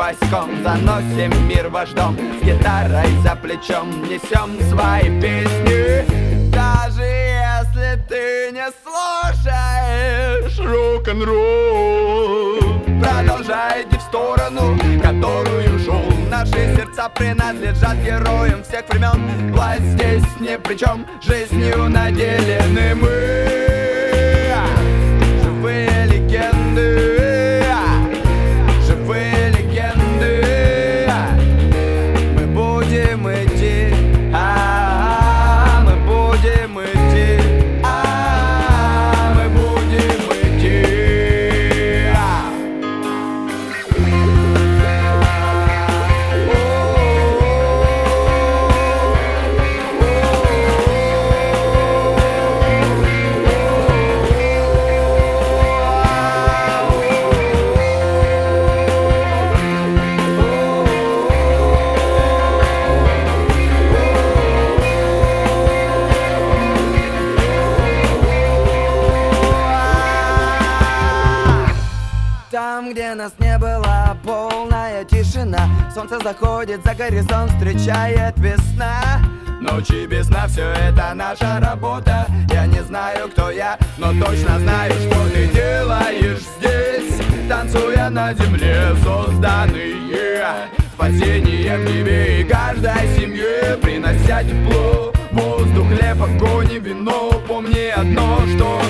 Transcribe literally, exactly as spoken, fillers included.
Васьком заносим мир вождом, с гитарой за плечом несем свои песни. Даже если ты не слушаешь рок-н-ролл, продолжай идти в сторону, которую шел. Наши сердца принадлежат героям всех времен. Власть здесь ни при чем, жизнью наделены мы. Живые легенды, живые легенды. Мы будем идти, а мы будем идти, а мы будем идти. Там, где нас не было, полная тишина. Солнце заходит за горизонт, встречает весна. Ночи без сна, все это наша работа. Я не знаю, кто я, но точно знаю, что ты делаешь здесь, танцуя на земле, созданные спасение в тебе и каждой семье, принося тепло, воздух, хлеб, огонь и вино. Помни одно, что